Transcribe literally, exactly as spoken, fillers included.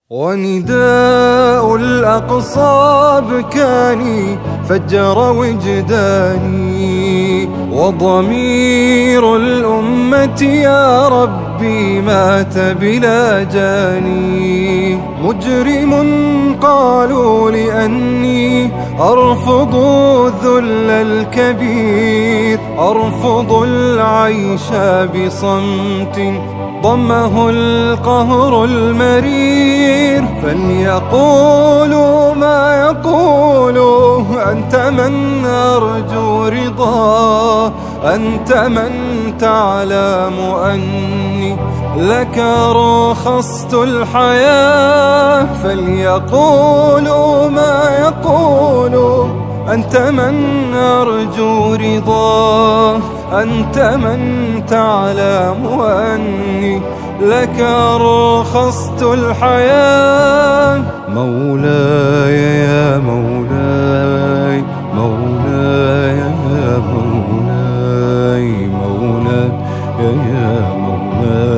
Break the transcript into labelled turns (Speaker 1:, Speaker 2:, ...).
Speaker 1: ونداء الأقصى بكاني فجر وجداني، وضمير الأمة يا ربي مات بلا جاني. مجرم قالوا لأني أرفض الذل الكبير، أرفض العيش بصمت ضمه القهر المرير. فليقولوا ما يقولوا، أنت من أرجو رضاه، أنت من تعلم أني لك رخصت الحياة. فليقولوا ما يقولوا، أنت من أرجو رضاه، أنت من تعلم أني لك رخصت الحياة. مولاي يا مولاي، مولاي يا مولاي، مولاي يا مولاي.